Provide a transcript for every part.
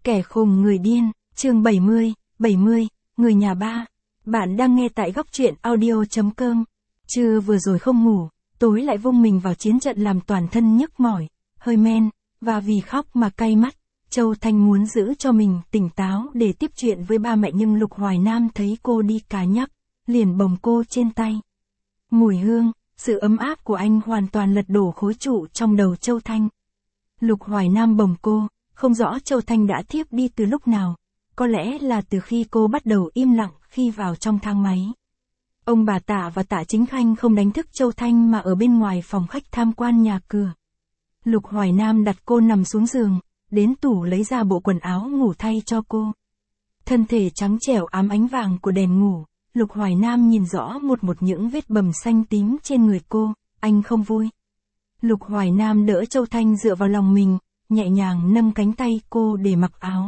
Kẻ khùng người điên, chương 70, người nhà ba. Bạn đang nghe tại góc truyện audio.com. Trưa vừa rồi không ngủ, tối lại vung mình vào chiến trận làm toàn thân nhức mỏi, hơi men, và vì khóc mà cay mắt. Châu Thanh muốn giữ cho mình tỉnh táo để tiếp chuyện với ba mẹ, nhưng Lục Hoài Nam thấy cô đi cá nhắc, liền bồng cô trên tay. Mùi hương, sự ấm áp của anh hoàn toàn lật đổ khối trụ trong đầu Châu Thanh. Lục Hoài Nam bồng cô, không rõ Châu Thanh đã thiếp đi từ lúc nào, có lẽ là từ khi cô bắt đầu im lặng khi vào trong thang máy. Ông bà Tạ và Tạ Chính Khanh không đánh thức Châu Thanh mà ở bên ngoài phòng khách tham quan nhà cửa. Lục Hoài Nam đặt cô nằm xuống giường, đến tủ lấy ra bộ quần áo ngủ thay cho cô. Thân thể trắng trẻo ám ánh vàng của đèn ngủ, Lục Hoài Nam nhìn rõ một những vết bầm xanh tím trên người cô, anh không vui. Lục Hoài Nam đỡ Châu Thanh dựa vào lòng mình, nhẹ nhàng nâng cánh tay cô để mặc áo.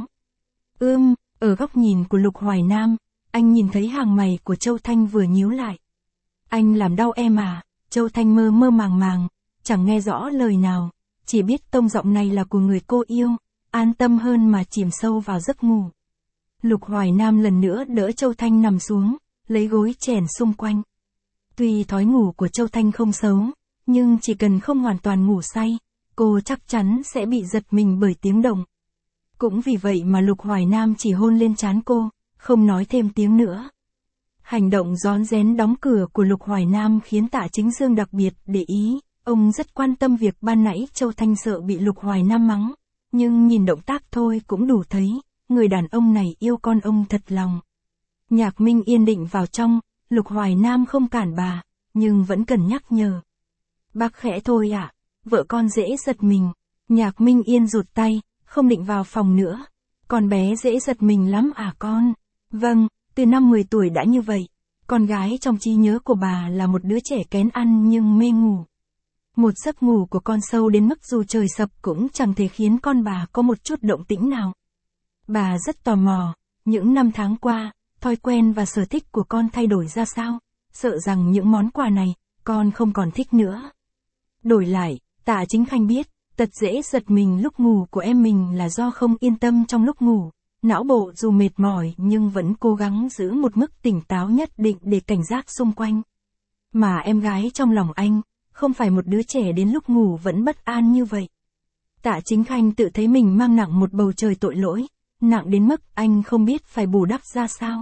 Ở góc nhìn của Lục Hoài Nam, anh nhìn thấy hàng mày của Châu Thanh vừa nhíu lại. Anh làm đau em à? Châu Thanh mơ mơ màng, chẳng nghe rõ lời nào, chỉ biết tông giọng này là của người cô yêu, an tâm hơn mà chìm sâu vào giấc ngủ. Lục Hoài Nam lần nữa đỡ Châu Thanh nằm xuống, lấy gối chèn xung quanh. Tuy thói ngủ của Châu Thanh không xấu, nhưng chỉ cần không hoàn toàn ngủ say, cô chắc chắn sẽ bị giật mình bởi tiếng động. Cũng vì vậy mà Lục Hoài Nam chỉ hôn lên trán cô, không nói thêm tiếng nữa. Hành động rón rén đóng cửa của Lục Hoài Nam khiến Tạ Chính Dương đặc biệt để ý, ông rất quan tâm việc ban nãy Châu Thanh sợ bị Lục Hoài Nam mắng, nhưng nhìn động tác thôi cũng đủ thấy, người đàn ông này yêu con ông thật lòng. Nhạc Minh Yên định vào trong, Lục Hoài Nam không cản bà, nhưng vẫn cần nhắc nhở. Bác khẽ thôi ạ, vợ con dễ giật mình. Nhạc Minh Yên rụt tay, không định vào phòng nữa. Con bé dễ giật mình lắm à con? Vâng, từ năm 10 tuổi đã như vậy. Con gái trong trí nhớ của bà là một đứa trẻ kén ăn nhưng mê ngủ. Một giấc ngủ của con sâu đến mức dù trời sập cũng chẳng thể khiến con bà có một chút động tĩnh nào. Bà rất tò mò, những năm tháng qua, thói quen và sở thích của con thay đổi ra sao? Sợ rằng những món quà này, con không còn thích nữa. Đổi lại, Tạ Chính Khanh biết, tật dễ giật mình lúc ngủ của em mình là do không yên tâm trong lúc ngủ. Não bộ dù mệt mỏi nhưng vẫn cố gắng giữ một mức tỉnh táo nhất định để cảnh giác xung quanh. Mà em gái trong lòng anh, không phải một đứa trẻ đến lúc ngủ vẫn bất an như vậy. Tạ Chính Khanh tự thấy mình mang nặng một bầu trời tội lỗi, nặng đến mức anh không biết phải bù đắp ra sao.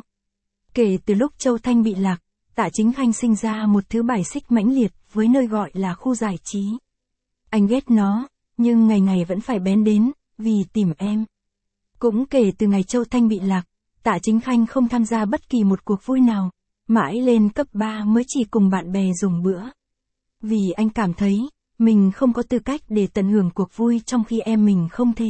Kể từ lúc Châu Thanh bị lạc, Tạ Chính Khanh sinh ra một thứ bài xích mãnh liệt với nơi gọi là khu giải trí. Anh ghét nó, nhưng ngày ngày vẫn phải bén đến, vì tìm em. Cũng kể từ ngày Châu Thanh bị lạc, Tạ Chính Khanh không tham gia bất kỳ một cuộc vui nào, mãi lên cấp 3 mới chỉ cùng bạn bè dùng bữa. Vì anh cảm thấy, mình không có tư cách để tận hưởng cuộc vui trong khi em mình không thể.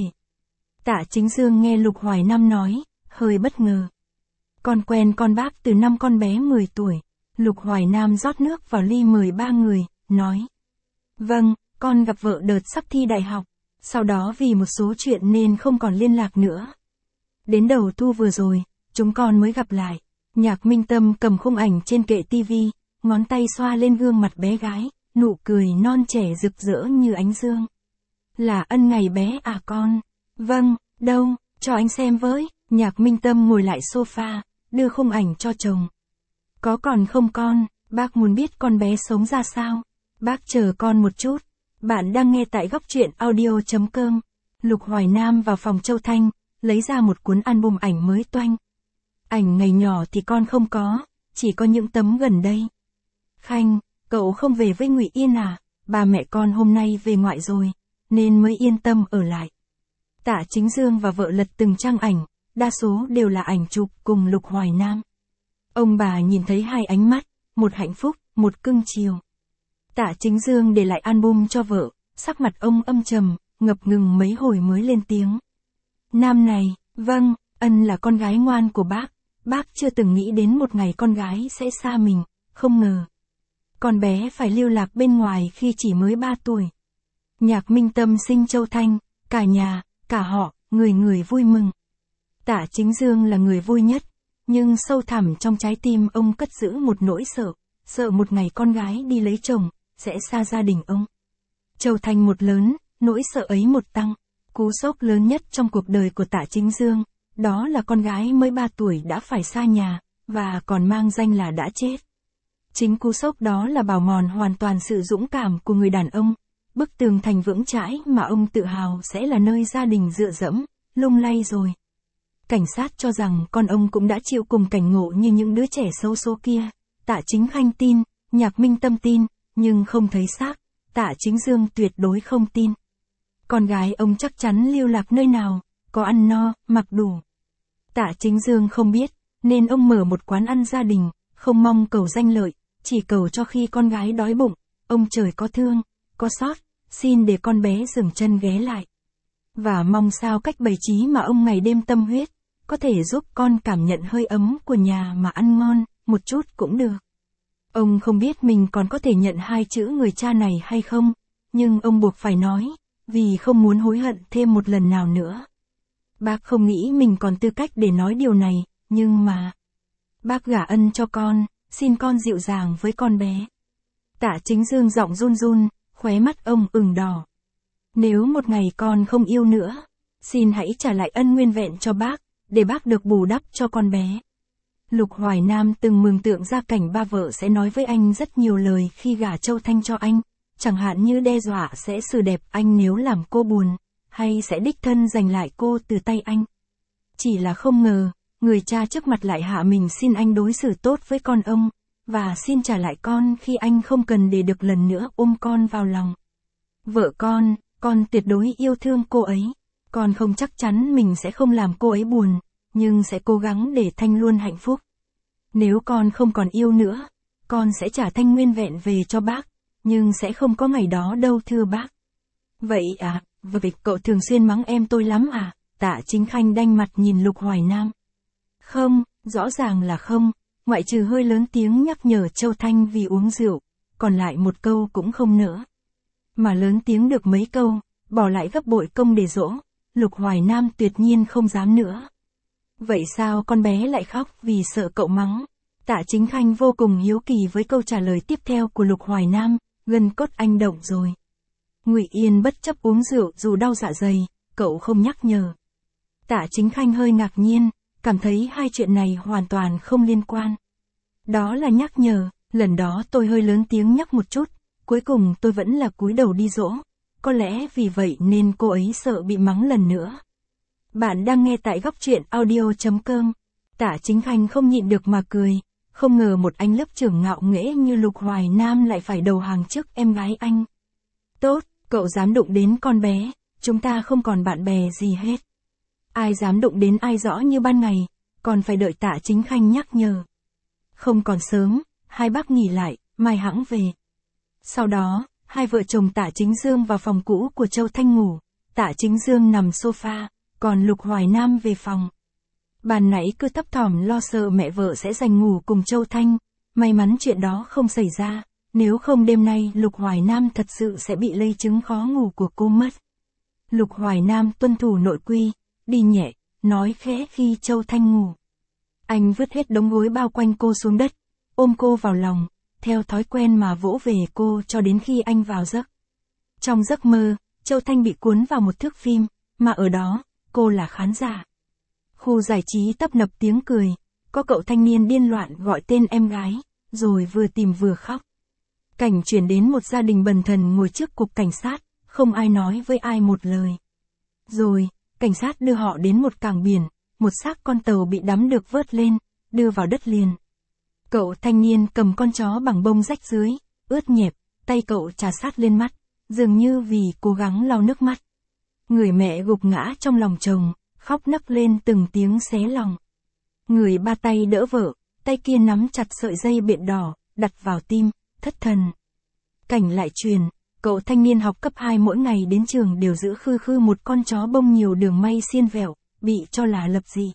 Tạ Chính Dương nghe Lục Hoài Nam nói, hơi bất ngờ. Con quen con bác từ năm con bé 10 tuổi. Lục Hoài Nam rót nước vào ly mời ba người, nói. Vâng, con gặp vợ đợt sắp thi đại học, sau đó vì một số chuyện nên không còn liên lạc nữa. Đến đầu thu vừa rồi, chúng con mới gặp lại. Nhạc Minh Tâm cầm khung ảnh trên kệ tivi, ngón tay xoa lên gương mặt bé gái, nụ cười non trẻ rực rỡ như ánh dương. Là Ân ngày bé à con? Vâng, đâu, cho anh xem với. Nhạc Minh Tâm ngồi lại sofa, đưa khung ảnh cho chồng. Có còn không con, bác muốn biết con bé sống ra sao. Bác chờ con một chút. Bạn đang nghe tại góc truyện audio.com. Lục Hoài Nam vào phòng Châu Thanh, lấy ra một cuốn album ảnh mới toanh. Ảnh ngày nhỏ thì con không có, chỉ có những tấm gần đây. Khanh, cậu không về với Ngụy Yên à? Ba mẹ con hôm nay về ngoại rồi, nên mới yên tâm ở lại. Tạ Chính Dương và vợ lật từng trang ảnh, đa số đều là ảnh chụp cùng Lục Hoài Nam. Ông bà nhìn thấy hai ánh mắt, một hạnh phúc, một cưng chiều. Tạ Chính Dương để lại album cho vợ, sắc mặt ông âm trầm, ngập ngừng mấy hồi mới lên tiếng. Nam này, vâng, Ân là con gái ngoan của bác chưa từng nghĩ đến một ngày con gái sẽ xa mình, không ngờ. Con bé phải lưu lạc bên ngoài khi chỉ mới 3 tuổi. Nhạc Minh Tâm sinh Châu Thanh, cả nhà, cả họ, người người vui mừng. Tạ Chính Dương là người vui nhất, nhưng sâu thẳm trong trái tim ông cất giữ một nỗi sợ một ngày con gái đi lấy chồng, sẽ xa gia đình ông. Châu Thanh một lớn, nỗi sợ ấy một tăng. Cú sốc lớn nhất trong cuộc đời của Tạ Chính Dương, đó là con gái mới 3 tuổi đã phải xa nhà, và còn mang danh là đã chết. Chính cú sốc đó là bào mòn hoàn toàn sự dũng cảm của người đàn ông, bức tường thành vững chãi mà ông tự hào sẽ là nơi gia đình dựa dẫm, lung lay rồi. Cảnh sát cho rằng con ông cũng đã chịu cùng cảnh ngộ như những đứa trẻ xấu số kia. Tạ Chính Khanh tin, Nhạc Minh Tâm tin, nhưng không thấy xác. Tạ Chính Dương tuyệt đối không tin. Con gái ông chắc chắn lưu lạc nơi nào, có ăn no, mặc đủ. Tạ Chính Dương không biết, nên ông mở một quán ăn gia đình, không mong cầu danh lợi, chỉ cầu cho khi con gái đói bụng, ông trời có thương, có xót, xin để con bé dừng chân ghé lại. Và mong sao cách bày trí mà ông ngày đêm tâm huyết, có thể giúp con cảm nhận hơi ấm của nhà mà ăn ngon, một chút cũng được. Ông không biết mình còn có thể nhận 2 chữ người cha này hay không, nhưng ông buộc phải nói, vì không muốn hối hận thêm một lần nào nữa. Bác không nghĩ mình còn tư cách để nói điều này, nhưng mà... Bác gả ân cho con, xin con dịu dàng với con bé. Tạ Chính Dương giọng run run, khóe mắt ông ửng đỏ. Nếu một ngày con không yêu nữa, xin hãy trả lại ân nguyên vẹn cho bác, để bác được bù đắp cho con bé. Lục Hoài Nam từng mường tượng ra cảnh ba vợ sẽ nói với anh rất nhiều lời khi gả Châu Thanh cho anh, chẳng hạn như đe dọa sẽ xử đẹp anh nếu làm cô buồn, hay sẽ đích thân giành lại cô từ tay anh. Chỉ là không ngờ, người cha trước mặt lại hạ mình xin anh đối xử tốt với con ông, và xin trả lại con khi anh không cần để được lần nữa ôm con vào lòng. Vợ con tuyệt đối yêu thương cô ấy, con không chắc chắn mình sẽ không làm cô ấy buồn, nhưng sẽ cố gắng để Thanh luôn hạnh phúc. Nếu con không còn yêu nữa, con sẽ trả Thanh nguyên vẹn về cho bác, nhưng sẽ không có ngày đó đâu thưa bác. Vậy à, vậy cậu thường xuyên mắng em tôi lắm à? Tạ Chính Khanh đanh mặt nhìn Lục Hoài Nam. Không, rõ ràng là không, ngoại trừ hơi lớn tiếng nhắc nhở Châu Thanh vì uống rượu, còn lại một câu cũng không nữa. Mà lớn tiếng được mấy câu, bỏ lại gấp bội công để dỗ, Lục Hoài Nam tuyệt nhiên không dám nữa. Vậy sao con bé lại khóc vì sợ cậu mắng? Tạ Chính Khanh vô cùng hiếu kỳ với câu trả lời tiếp theo của Lục Hoài Nam, gân cốt anh động rồi. Ngụy Yên bất chấp uống rượu dù đau dạ dày, cậu không nhắc nhở. Tạ Chính Khanh hơi ngạc nhiên, cảm thấy hai chuyện này hoàn toàn không liên quan. Đó là nhắc nhở, lần đó tôi hơi lớn tiếng nhắc một chút, cuối cùng tôi vẫn là cúi đầu đi dỗ, có lẽ vì vậy nên cô ấy sợ bị mắng lần nữa. Bạn đang nghe tại góc truyện audio.com. Tạ Chính Khanh không nhịn được mà cười, không ngờ một anh lớp trưởng ngạo nghễ như Lục Hoài Nam lại phải đầu hàng trước em gái anh. Tốt, cậu dám đụng đến con bé, chúng ta không còn bạn bè gì hết. Ai dám đụng đến ai rõ như ban ngày, còn phải đợi Tạ Chính Khanh nhắc nhở. Không còn sớm, hai bác nghỉ lại, mai hẵng về. Sau đó, hai vợ chồng Tạ Chính Dương vào phòng cũ của Châu Thanh ngủ, Tạ Chính Dương nằm sofa, còn Lục Hoài Nam về phòng. Ban nãy cứ thấp thỏm lo sợ mẹ vợ sẽ giành ngủ cùng Châu Thanh, may mắn chuyện đó không xảy ra, nếu không đêm nay Lục Hoài Nam thật sự sẽ bị lây chứng khó ngủ của cô mất. Lục Hoài Nam tuân thủ nội quy, đi nhẹ, nói khẽ khi Châu Thanh ngủ. Anh vứt hết đống gối bao quanh cô xuống đất, ôm cô vào lòng, theo thói quen mà vỗ về cô cho đến khi anh vào giấc. Trong giấc mơ, Châu Thanh bị cuốn vào một thước phim, mà ở đó, cô là khán giả. Khu giải trí tấp nập tiếng cười, có cậu thanh niên điên loạn gọi tên em gái, rồi vừa tìm vừa khóc. Cảnh chuyển đến một gia đình bần thần ngồi trước cục cảnh sát, không ai nói với ai một lời. Rồi, cảnh sát đưa họ đến một cảng biển, một xác con tàu bị đắm được vớt lên, đưa vào đất liền. Cậu thanh niên cầm con chó bằng bông rách dưới, ướt nhẹp, tay cậu trà sát lên mắt, dường như vì cố gắng lau nước mắt. Người mẹ gục ngã trong lòng chồng, khóc nấc lên từng tiếng xé lòng. Người ba tay đỡ vợ, tay kia nắm chặt sợi dây biện đỏ, đặt vào tim, thất thần. Cảnh lại truyền, cậu thanh niên học cấp 2 mỗi ngày đến trường đều giữ khư khư một con chó bông nhiều đường may xiên vẹo, bị cho là lập dị.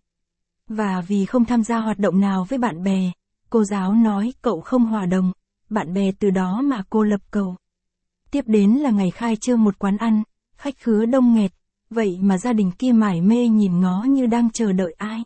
Và vì không tham gia hoạt động nào với bạn bè, cô giáo nói cậu không hòa đồng, bạn bè từ đó mà cô lập cậu. Tiếp đến là ngày khai trương một quán ăn, khách khứa đông nghẹt, vậy mà gia đình kia mải mê nhìn ngó như đang chờ đợi ai.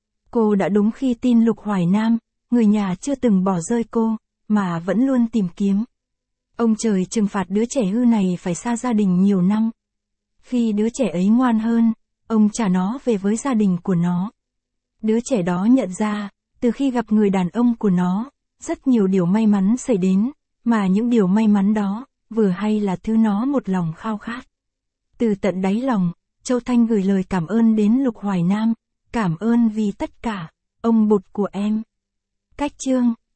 Cô đã đúng khi tin Lục Hoài Nam, người nhà chưa từng bỏ rơi cô, mà vẫn luôn tìm kiếm. Ông trời trừng phạt đứa trẻ hư này phải xa gia đình nhiều năm. Khi đứa trẻ ấy ngoan hơn, ông trả nó về với gia đình của nó. Đứa trẻ đó nhận ra, từ khi gặp người đàn ông của nó, rất nhiều điều may mắn xảy đến, mà những điều may mắn đó, vừa hay là thứ nó một lòng khao khát. Từ tận đáy lòng, Châu Thanh gửi lời cảm ơn đến Lục Hoài Nam, cảm ơn vì tất cả, ông Bụt của em. Cách chương